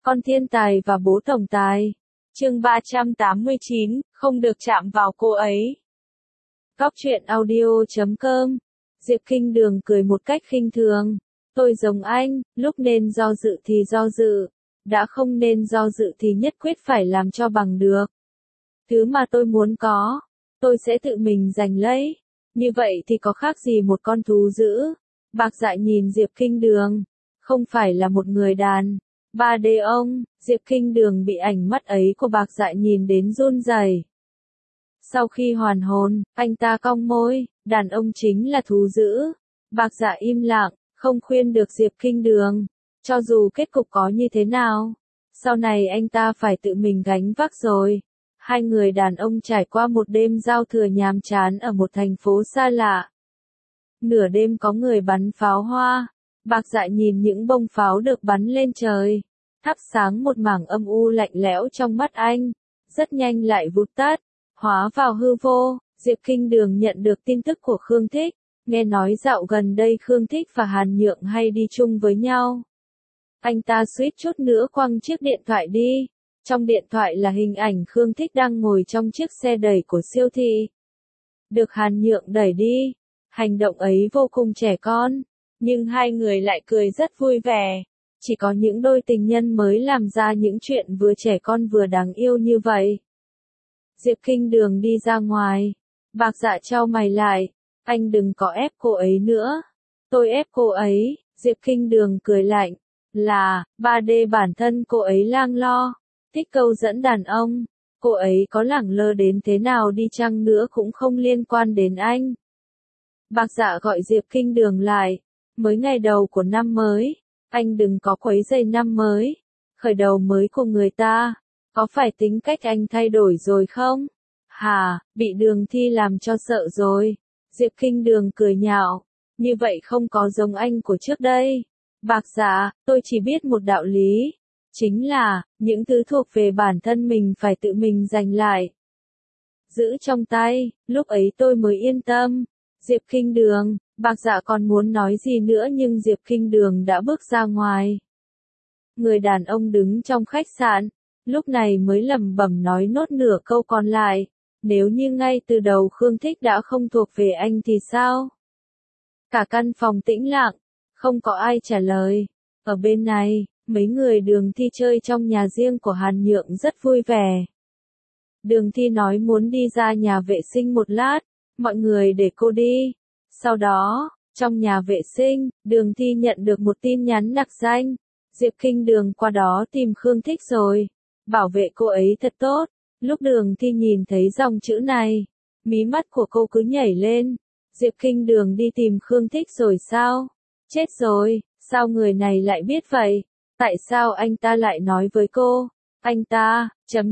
Con thiên tài và bố tổng tài. Chương 389, không được chạm vào cô ấy. Góc truyện audio.com. Diệp Kinh Đường cười một cách khinh thường. Tôi giống anh, lúc nên do dự thì do dự, đã không nên do dự thì nhất quyết phải làm cho bằng được. Thứ mà tôi muốn có, tôi sẽ tự mình giành lấy. Như vậy thì có khác gì một con thú dữ. Bạc Dạ nhìn Diệp Kinh Đường, không phải là một người đàn. 3D ông, Diệp Kinh Đường bị ánh mắt ấy của Bạc Dạ nhìn đến run rẩy. Sau khi hoàn hồn, anh ta cong môi, đàn ông chính là thú dữ. Bạc Dạ im lặng, không khuyên được Diệp Kinh Đường. Cho dù kết cục có như thế nào, sau này anh ta phải tự mình gánh vác rồi. Hai người đàn ông trải qua một đêm giao thừa nhàm chán ở một thành phố xa lạ. Nửa đêm có người bắn pháo hoa. Bạc Dạ nhìn những bông pháo được bắn lên trời, thắp sáng một mảng âm u lạnh lẽo trong mắt anh, rất nhanh lại vụt tắt, hóa vào hư vô. Diệp Kinh Đường nhận được tin tức của Khương Thích, nghe nói dạo gần đây Khương Thích và Hàn Nhượng hay đi chung với nhau. Anh ta suýt chút nữa quăng chiếc điện thoại đi. Trong điện thoại là hình ảnh Khương Thích đang ngồi trong chiếc xe đẩy của siêu thị, được Hàn Nhượng đẩy đi. Hành động ấy vô cùng trẻ con, nhưng hai người lại cười rất vui vẻ. Chỉ có những đôi tình nhân mới làm ra những chuyện vừa trẻ con vừa đáng yêu như vậy. Diệp Kinh Đường đi ra ngoài. Bạc Dạ chau mày lại. Anh đừng có ép cô ấy nữa. Tôi ép cô ấy. Diệp Kinh Đường cười lạnh. Là, 3D bản thân cô ấy lang lo. Thích câu dẫn đàn ông. Cô ấy có lẳng lơ đến thế nào đi chăng nữa cũng không liên quan đến anh. Bạc Dạ gọi Diệp Kinh Đường lại. Mới ngày đầu của năm mới, anh đừng có quấy rầy năm mới. Khởi đầu mới của người ta, có phải tính cách anh thay đổi rồi không? Hà, bị Đường Thi làm cho sợ rồi. Diệp Kinh Đường cười nhạo. Như vậy không có giống anh của trước đây. Bạc Dạ, tôi chỉ biết một đạo lý. Chính là, những thứ thuộc về bản thân mình phải tự mình giành lại. Giữ trong tay, lúc ấy tôi mới yên tâm. Diệp Kinh Đường, Bạc Dạ còn muốn nói gì nữa nhưng Diệp Kinh Đường đã bước ra ngoài. Người đàn ông đứng trong khách sạn, lúc này mới lẩm bẩm nói nốt nửa câu còn lại. Nếu như ngay từ đầu Khương Thích đã không thuộc về anh thì sao? Cả căn phòng tĩnh lặng, không có ai trả lời. Ở bên này, mấy người Đường Thi chơi trong nhà riêng của Hàn Nhượng rất vui vẻ. Đường Thi nói muốn đi ra nhà vệ sinh một lát, mọi người để cô đi. Sau đó, trong nhà vệ sinh, Đường Thi nhận được một tin nhắn nặc danh. Diệp Kinh Đường qua đó tìm Khương Thích rồi. Bảo vệ cô ấy thật tốt. Lúc Đường Thi nhìn thấy dòng chữ này, mí mắt của cô cứ nhảy lên. Diệp Kinh Đường đi tìm Khương Thích rồi sao? Chết rồi, sao người này lại biết vậy? Tại sao anh ta lại nói với cô? Anh ta,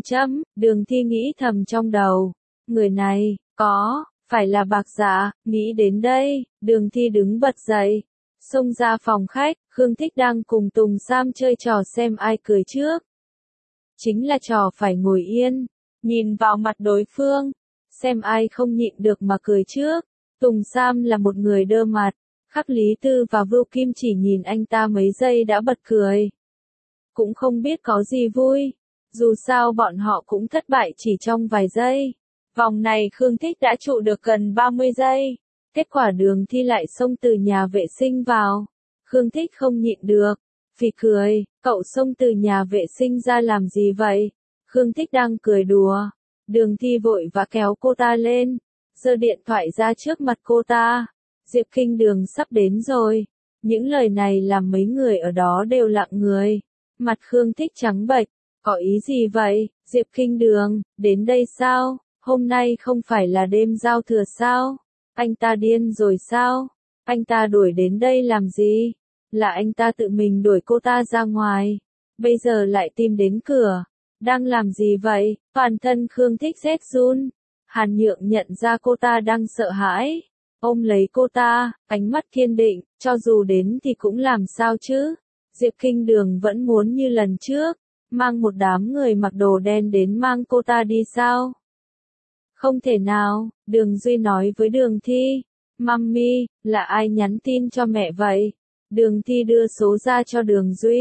Đường Thi nghĩ thầm trong đầu. Người này, phải là Bạc Dạ. Nghĩ đến đây, Đường Thi đứng bật dậy, xông ra phòng khách. Khương Thích đang cùng Tùng Sam chơi trò xem ai cười trước. Chính là trò phải ngồi yên, nhìn vào mặt đối phương, xem ai không nhịn được mà cười trước. Tùng Sam là một người đơ mặt, Khắc Lý Tư và Vưu Kim chỉ nhìn anh ta mấy giây đã bật cười. Cũng không biết có gì vui, dù sao bọn họ cũng thất bại chỉ trong vài giây. Vòng này Khương Thích đã trụ được gần 30 giây. Kết quả Đường Thi lại xông từ nhà vệ sinh vào. Khương Thích không nhịn được, phì cười. Cậu xông từ nhà vệ sinh ra làm gì vậy? Khương Thích đang cười đùa. Đường Thi vội vã kéo cô ta lên, giơ điện thoại ra trước mặt cô ta. Diệp Kinh Đường sắp đến rồi. Những lời này làm mấy người ở đó đều lặng người. Mặt Khương Thích trắng bệch. Có ý gì vậy, Diệp Kinh Đường, đến đây sao? Hôm nay không phải là đêm giao thừa sao? Anh ta điên rồi sao? Anh ta đuổi đến đây làm gì? Là anh ta tự mình đuổi cô ta ra ngoài. Bây giờ lại tìm đến cửa. Đang làm gì vậy? Toàn thân Khương Thích rét run. Hàn Nhượng nhận ra cô ta đang sợ hãi, ôm lấy cô ta, ánh mắt kiên định. Cho dù đến thì cũng làm sao chứ? Diệp Kinh Đường vẫn muốn như lần trước, mang một đám người mặc đồ đen đến mang cô ta đi sao? Không thể nào. Đường Duy nói với Đường Thi. Mummy, là ai nhắn tin cho mẹ vậy? Đường Thi đưa số ra cho Đường Duy.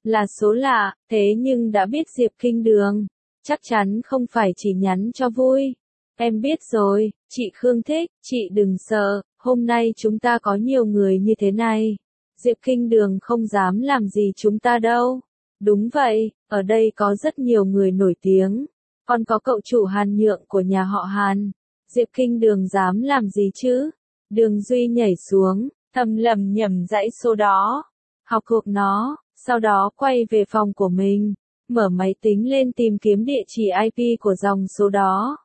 Là số lạ, thế nhưng đã biết Diệp Kinh Đường. Chắc chắn không phải chỉ nhắn cho vui. Em biết rồi, chị Khương thích, chị đừng sợ, hôm nay chúng ta có nhiều người như thế này. Diệp Kinh Đường không dám làm gì chúng ta đâu. Đúng vậy, ở đây có rất nhiều người nổi tiếng. Còn có cậu chủ Hàn Nhượng của nhà họ Hàn. Diệp Kinh Đường dám làm gì chứ? Đường Duy nhảy xuống, thầm lầm nhầm dãy số đó. Học thuộc nó, sau đó quay về phòng của mình. Mở máy tính lên tìm kiếm địa chỉ IP của dòng số đó.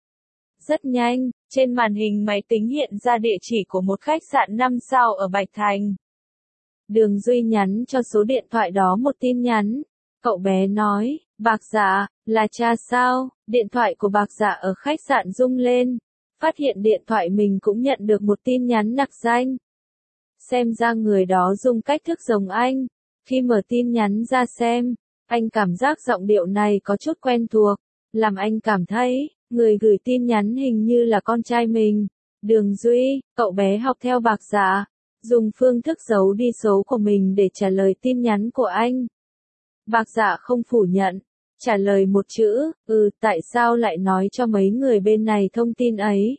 Rất nhanh, trên màn hình máy tính hiện ra địa chỉ của một khách sạn 5 sao ở Bạch Thành. Đường Duy nhắn cho số điện thoại đó một tin nhắn. Cậu bé nói, Bạc Dạ, là cha sao? Điện thoại của Bạc Dạ ở khách sạn rung lên. Phát hiện điện thoại mình cũng nhận được một tin nhắn nặc danh. Xem ra người đó dùng cách thức giống anh. Khi mở tin nhắn ra xem, anh cảm giác giọng điệu này có chút quen thuộc, làm anh cảm thấy, người gửi tin nhắn hình như là con trai mình. Đường Duy, cậu bé học theo Bạc Dạ, dùng phương thức giấu đi số của mình để trả lời tin nhắn của anh. Bạc Dạ không phủ nhận, trả lời một chữ, tại sao lại nói cho mấy người bên này thông tin ấy?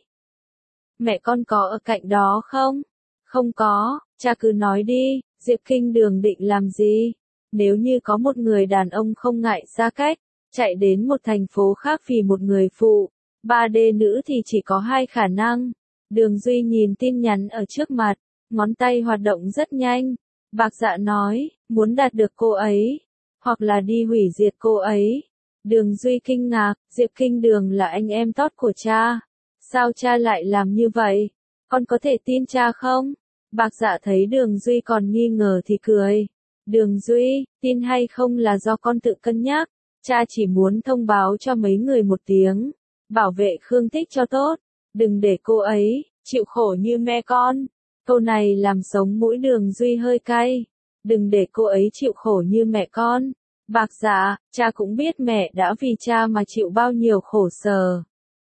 Mẹ con có ở cạnh đó không? Không có, cha cứ nói đi, Diệp Kinh Đường định làm gì? Nếu như có một người đàn ông không ngại xa cách, chạy đến một thành phố khác vì một người phụ, 3D nữ thì chỉ có hai khả năng. Đường Duy nhìn tin nhắn ở trước mặt, ngón tay hoạt động rất nhanh. Bạc Dạ nói, muốn đạt được cô ấy, hoặc là đi hủy diệt cô ấy. Đường Duy kinh ngạc, Diệp Kinh Đường là anh em tốt của cha. Sao cha lại làm như vậy? Con có thể tin cha không? Bạc Dạ thấy Đường Duy còn nghi ngờ thì cười. Đường Duy, tin hay không là do con tự cân nhắc. Cha chỉ muốn thông báo cho mấy người một tiếng. Bảo vệ Khương Thích cho tốt. Đừng để cô ấy chịu khổ như mẹ con. Câu này làm sống mũi Đường Duy hơi cay. Đừng để cô ấy chịu khổ như mẹ con. Bạc Dạ, cha cũng biết mẹ đã vì cha mà chịu bao nhiêu khổ sở.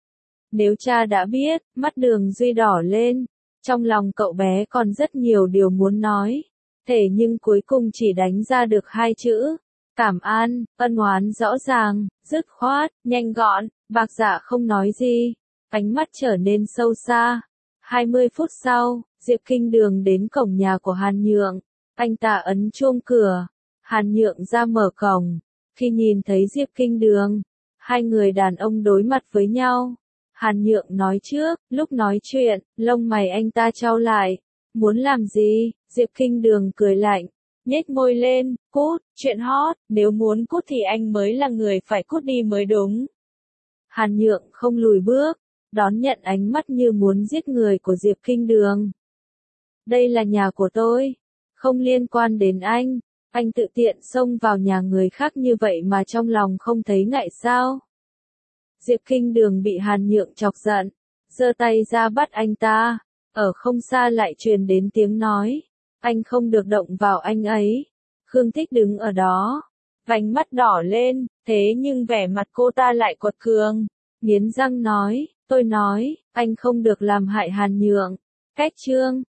Nếu cha đã biết, mắt Đường Duy đỏ lên. Trong lòng cậu bé còn rất nhiều điều muốn nói. Thế nhưng cuối cùng chỉ đánh ra được hai chữ. Cảm ơn, ân oán rõ ràng, dứt khoát, nhanh gọn. Bạc Dạ không nói gì. Ánh mắt trở nên sâu xa. 20 phút sau, Diệp Kinh Đường đến cổng nhà của Hàn Nhượng. Anh ta ấn chuông cửa. Hàn Nhượng ra mở cổng. Khi nhìn thấy Diệp Kinh Đường, hai người đàn ông đối mặt với nhau. Hàn Nhượng nói trước, lúc nói chuyện, lông mày anh ta chau lại. Muốn làm gì? Diệp Kinh Đường cười lạnh, nhếch môi lên, cút, chuyện hot, nếu muốn cút thì anh mới là người phải cút đi mới đúng. Hàn Nhượng không lùi bước, đón nhận ánh mắt như muốn giết người của Diệp Kinh Đường. Đây là nhà của tôi, không liên quan đến anh tự tiện xông vào nhà người khác như vậy mà trong lòng không thấy ngại sao? Diệp Kinh Đường bị Hàn Nhượng chọc giận, giơ tay ra bắt anh ta, ở không xa lại truyền đến tiếng nói, anh không được động vào anh ấy. Khương Thích đứng ở đó, vành mắt đỏ lên, thế nhưng vẻ mặt cô ta lại quật cường, nghiến răng nói, tôi nói, anh không được làm hại Hàn Nhượng. Cách chương